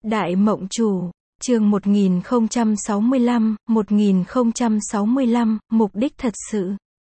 Đại Mộng Chủ, chương 1065, mục đích thật sự.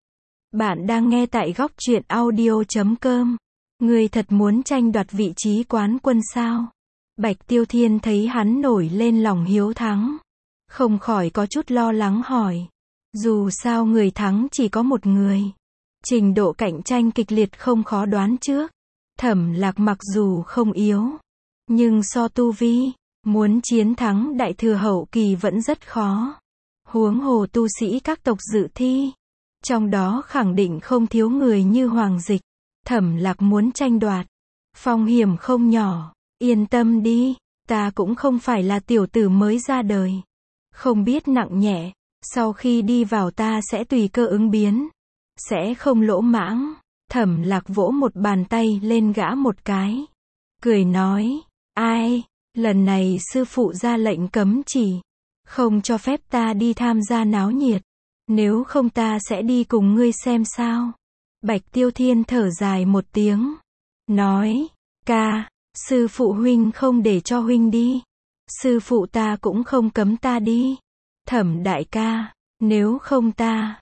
Bạn đang nghe tại góc truyện audio.com. Ngươi thật muốn tranh đoạt vị trí quán quân sao? Bạch Tiêu Thiên thấy hắn nổi lên lòng hiếu thắng, không khỏi có chút lo lắng hỏi. Dù sao người thắng chỉ có một người. Trình độ cạnh tranh kịch liệt không khó đoán trước. Thẩm Lạc mặc dù không yếu, nhưng so tu vi, muốn chiến thắng đại thừa hậu kỳ vẫn rất khó. Huống hồ tu sĩ các tộc dự thi, trong đó khẳng định không thiếu người như Hoàng Dịch. Thẩm Lạc muốn tranh đoạt, phong hiểm không nhỏ. Yên tâm đi, ta cũng không phải là tiểu tử mới ra đời, không biết nặng nhẹ. Sau khi đi vào ta sẽ tùy cơ ứng biến, sẽ không lỗ mãng. Thẩm Lạc vỗ một bàn tay lên gã một cái, cười nói, ai, lần này sư phụ ra lệnh cấm chỉ, không cho phép ta đi tham gia náo nhiệt, nếu không ta sẽ đi cùng ngươi xem sao. Bạch Tiêu Thiên thở dài một tiếng, nói, ca, sư phụ huynh không để cho huynh đi, sư phụ ta cũng không cấm ta đi. Thẩm đại ca, nếu không ta,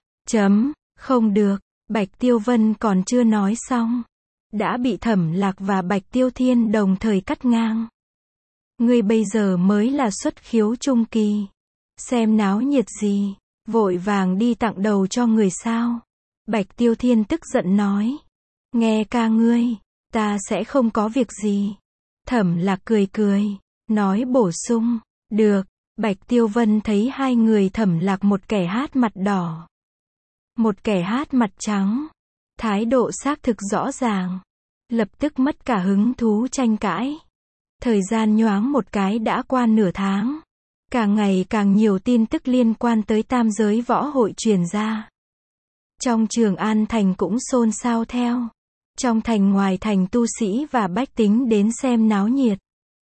không được. Bạch Tiêu Vân còn chưa nói xong, đã bị Thẩm Lạc và Bạch Tiêu Thiên đồng thời cắt ngang. Ngươi bây giờ mới là xuất khiếu trung kỳ, xem náo nhiệt gì, vội vàng đi tặng đầu cho người sao? Bạch Tiêu Thiên tức giận nói, nghe ca ngươi, ta sẽ không có việc gì. Thẩm Lạc cười cười, nói bổ sung, được. Bạch Tiêu Vân thấy hai người Thẩm Lạc, một kẻ hát mặt đỏ, một kẻ hát mặt trắng, thái độ xác thực rõ ràng, lập tức mất cả hứng thú tranh cãi. Thời gian nhoáng một cái đã qua nửa tháng, càng ngày càng nhiều tin tức liên quan tới tam giới võ hội truyền ra. Trong Trường An Thành cũng xôn xao theo, trong thành ngoài thành tu sĩ và bách tính đến xem náo nhiệt.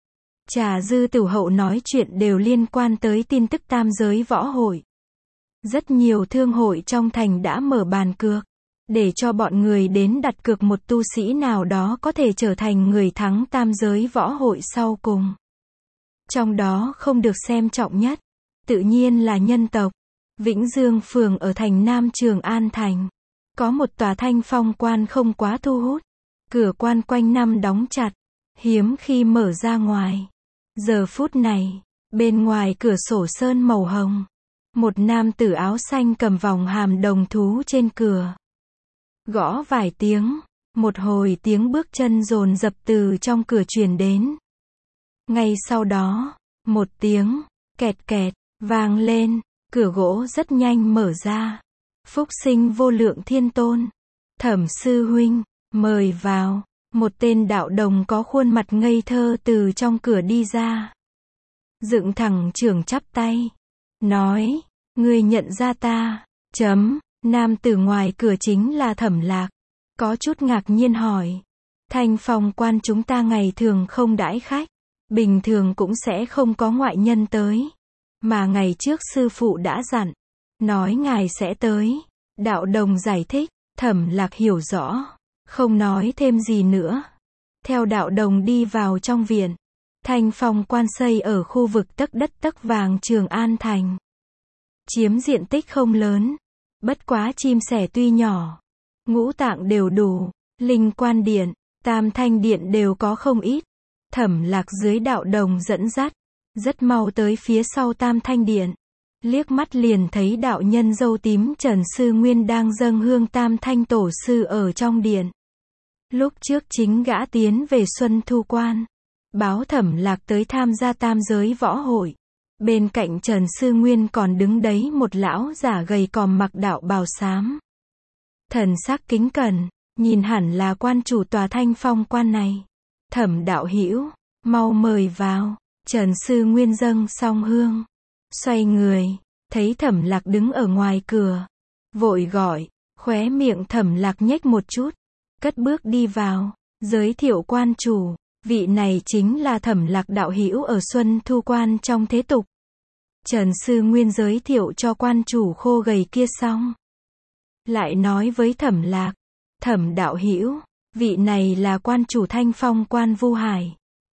Trà dư tử hậu nói chuyện đều liên quan tới tin tức tam giới võ hội. Rất nhiều thương hội trong thành đã mở bàn cược, để cho bọn người đến đặt cược một tu sĩ nào đó có thể trở thành người thắng tam giới võ hội sau cùng. Trong đó không được xem trọng nhất, tự nhiên là nhân tộc. Vĩnh Dương phường ở thành Nam Trường An Thành, có một tòa Thanh Phong quan không quá thu hút. Cửa quan quanh năm đóng chặt, hiếm khi mở ra ngoài. Giờ phút này, bên ngoài cửa sổ sơn màu hồng, một nam tử áo xanh cầm vòng hàm đồng thú trên cửa. Gõ vài tiếng, một hồi tiếng bước chân dồn dập từ trong cửa truyền đến. Ngay sau đó, một tiếng kẹt kẹt vang lên, cửa gỗ rất nhanh mở ra. Phúc sinh vô lượng thiên tôn, Thẩm sư huynh, mời vào. Một tên đạo đồng có khuôn mặt ngây thơ từ trong cửa đi ra, dựng thẳng chưởng chắp tay, nói, ngươi nhận ra ta? Nam tử ngoài cửa chính là Thẩm Lạc, có chút ngạc nhiên hỏi, Thanh Phong quan chúng ta ngày thường không đãi khách, bình thường cũng sẽ không có ngoại nhân tới, mà ngày trước sư phụ đã dặn, nói ngài sẽ tới. Đạo đồng giải thích. Thẩm Lạc hiểu rõ, không nói thêm gì nữa, theo đạo đồng đi vào trong viện. Thanh Phong quan xây ở khu vực tấc đất tấc vàng Trường An Thành, chiếm diện tích không lớn, bất quá chim sẻ tuy nhỏ, ngũ tạng đều đủ, linh quan điện, tam thanh điện đều có không ít. Thẩm Lạc dưới đạo đồng dẫn dắt, rất mau tới phía sau tam thanh điện, liếc mắt liền thấy đạo nhân râu tím Trần Sư Nguyên đang dâng hương tam thanh tổ sư ở trong điện. Lúc trước chính gã tiến về Xuân Thu Quan, báo Thẩm Lạc tới tham gia tam giới võ hội. Bên cạnh Trần Sư Nguyên còn đứng đấy một lão giả gầy còm mặc đạo bào xám, thần sắc kính cẩn, nhìn hẳn là quan chủ tòa Thanh Phong quan này. Thẩm đạo hữu, mau mời vào. Trần Sư Nguyên dâng xong hương, xoay người, thấy Thẩm Lạc đứng ở ngoài cửa, vội gọi. Khóe miệng Thẩm Lạc nhếch một chút, cất bước đi vào, giới thiệu quan chủ, vị này chính là Thẩm Lạc đạo hữu ở Xuân Thu Quan trong thế tục. Trần Sư Nguyên giới thiệu cho quan chủ khô gầy kia xong, lại nói với Thẩm Lạc, Thẩm đạo hữu, vị này là quan chủ Thanh Phong quan Vu Hải,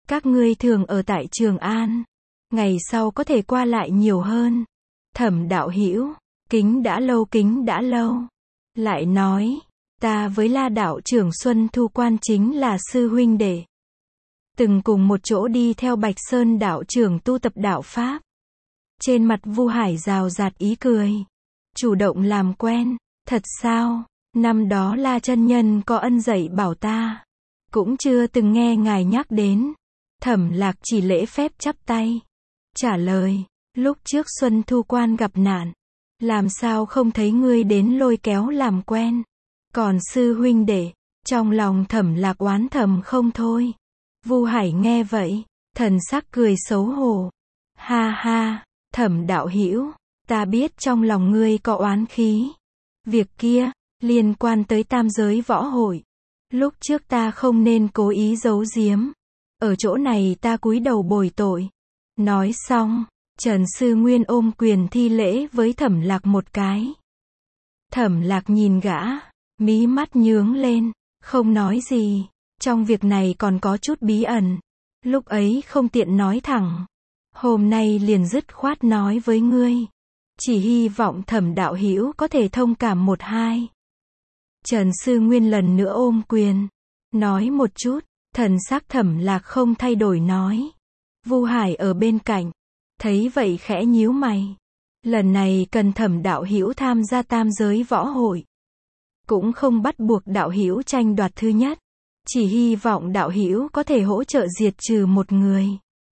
Các ngươi thường ở tại Trường An. Ngày sau có thể qua lại nhiều hơn. Thẩm Đạo Hữu, kính đã lâu. Lại nói, ta với La đạo trưởng Xuân Thu Quan chính là sư huynh đệ. Từng cùng một chỗ đi theo Bạch Sơn đạo trưởng tu tập đạo Pháp. Trên mặt Vu Hải rào rạt ý cười. Chủ động làm quen, thật sao? Năm đó La chân nhân có ân dạy bảo ta. Cũng chưa từng nghe ngài nhắc đến. Thẩm Lạc chỉ lễ phép chắp tay. Trả lời, lúc trước Xuân Thu Quan gặp nạn. Làm sao không thấy ngươi đến lôi kéo làm quen. Còn sư huynh đệ, trong lòng Thẩm Lạc oán thầm không thôi. Vu Hải nghe vậy, thần sắc cười xấu hổ. Ha ha, Thẩm đạo hữu, ta biết trong lòng ngươi có oán khí. Việc kia, liên quan tới tam giới võ hội. Lúc trước ta không nên cố ý giấu giếm. Ở chỗ này ta cúi đầu bồi tội. Nói xong, Trần Sư Nguyên ôm quyền thi lễ với Thẩm Lạc một cái. Thẩm Lạc nhìn gã, mí mắt nhướng lên, không nói gì. Trong việc này còn có chút bí ẩn. Lúc ấy không tiện nói thẳng. Hôm nay liền dứt khoát nói với ngươi. Chỉ hy vọng Thẩm đạo hữu có thể thông cảm một hai. Trần Sư Nguyên lần nữa ôm quyền. Nói một chút, thần sắc Thẩm Lạc không thay đổi nói. Vu Hải ở bên cạnh. Thấy vậy khẽ nhíu mày. Lần này cần Thẩm đạo hữu tham gia tam giới võ hội. Cũng không bắt buộc đạo hữu tranh đoạt thứ nhất. Chỉ hy vọng đạo hữu có thể hỗ trợ diệt trừ một người.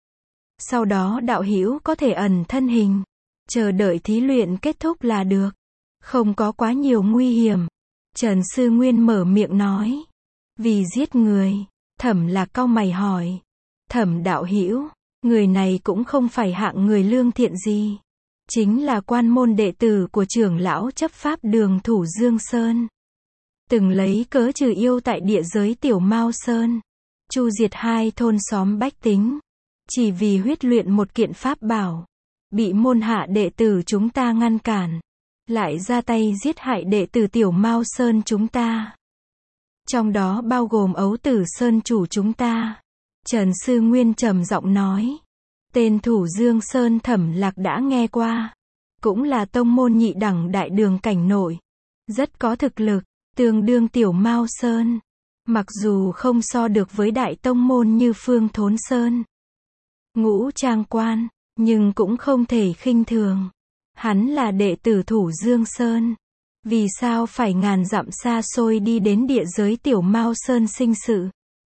Sau đó đạo hữu có thể ẩn thân hình. Chờ đợi thí luyện kết thúc là được. Không có quá nhiều nguy hiểm. Trần Sư Nguyên mở miệng nói. Vì giết người. Thẩm Lạc cau mày hỏi. Thẩm đạo hữu, người này cũng không phải hạng người lương thiện gì. Chính là quan môn đệ tử của trưởng lão chấp pháp đường Thủ Dương Sơn. Từng lấy cớ trừ yêu tại địa giới Tiểu Mao Sơn. Chu diệt 2 thôn xóm bách tính. Chỉ vì huyết luyện một kiện pháp bảo. Bị môn hạ đệ tử chúng ta ngăn cản. Lại ra tay giết hại đệ tử Tiểu Mao Sơn chúng ta. Trong đó bao gồm Ấu Tử Sơn chủ chúng ta. Trần Sư Nguyên trầm giọng nói. Tên Thủ Dương Sơn Thẩm Lạc đã nghe qua. Cũng là tông môn nhị đẳng đại đường cảnh nội. Rất có thực lực, tương đương Tiểu Mao Sơn. Mặc dù không so được với đại tông môn như Phương Thốn Sơn, Ngũ Trang Quan, nhưng cũng không thể khinh thường. Hắn là đệ tử Thủ Dương Sơn. Vì sao phải ngàn dặm xa xôi đi đến địa giới Tiểu Mao Sơn sinh sự?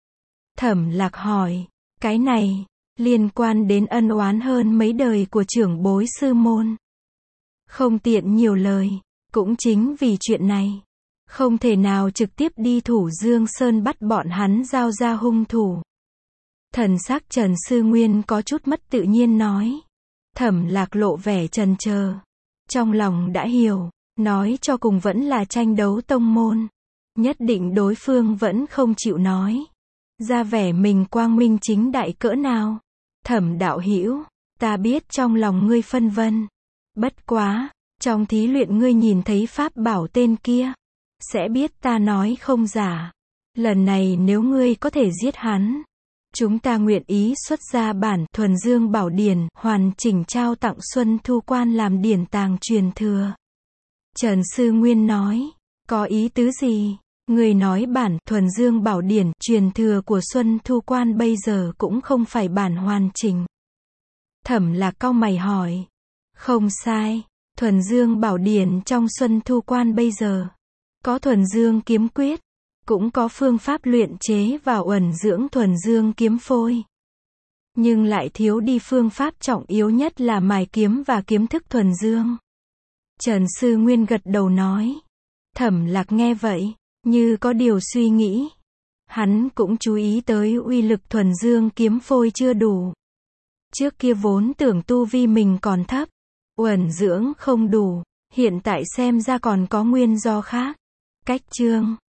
Thẩm Lạc hỏi, cái này, liên quan đến ân oán hơn mấy đời của trưởng bối sư môn. Không tiện nhiều lời, cũng chính vì chuyện này. Không thể nào trực tiếp đi Thủ Dương Sơn bắt bọn hắn giao ra hung thủ. Thần sắc Trần Sư Nguyên có chút mất tự nhiên nói. Thẩm Lạc lộ vẻ chần chờ. Trong lòng đã hiểu, nói cho cùng vẫn là tranh đấu tông môn. Nhất định đối phương vẫn không chịu nói. Ra vẻ mình quang minh chính đại cỡ nào. Thẩm đạo hữu, ta biết trong lòng ngươi phân vân. Bất quá, trong thí luyện ngươi nhìn thấy pháp bảo tên kia. Sẽ biết ta nói không giả. Lần này nếu ngươi có thể giết hắn, chúng ta nguyện ý xuất ra bản Thuần Dương Bảo Điển, hoàn chỉnh trao tặng Xuân Thu Quan làm điển tàng truyền thừa. Trần Sư Nguyên nói, có ý tứ gì? Người nói bản Thuần Dương Bảo Điển, truyền thừa của Xuân Thu Quan bây giờ cũng không phải bản hoàn chỉnh. Thẩm Lạc cau mày hỏi. Không sai, Thuần Dương Bảo Điển trong Xuân Thu Quan bây giờ, có Thuần Dương Kiếm Quyết, cũng có phương pháp luyện chế và ẩn dưỡng Thuần Dương Kiếm Phôi. Nhưng lại thiếu đi phương pháp trọng yếu nhất là mài kiếm và kiếm thức Thuần Dương. Trần Sư Nguyên gật đầu nói. Thẩm Lạc nghe vậy, như có điều suy nghĩ. Hắn cũng chú ý tới uy lực Thuần Dương Kiếm Phôi chưa đủ. Trước kia vốn tưởng tu vi mình còn thấp, ẩn dưỡng không đủ, hiện tại xem ra còn có nguyên do khác. Cách chương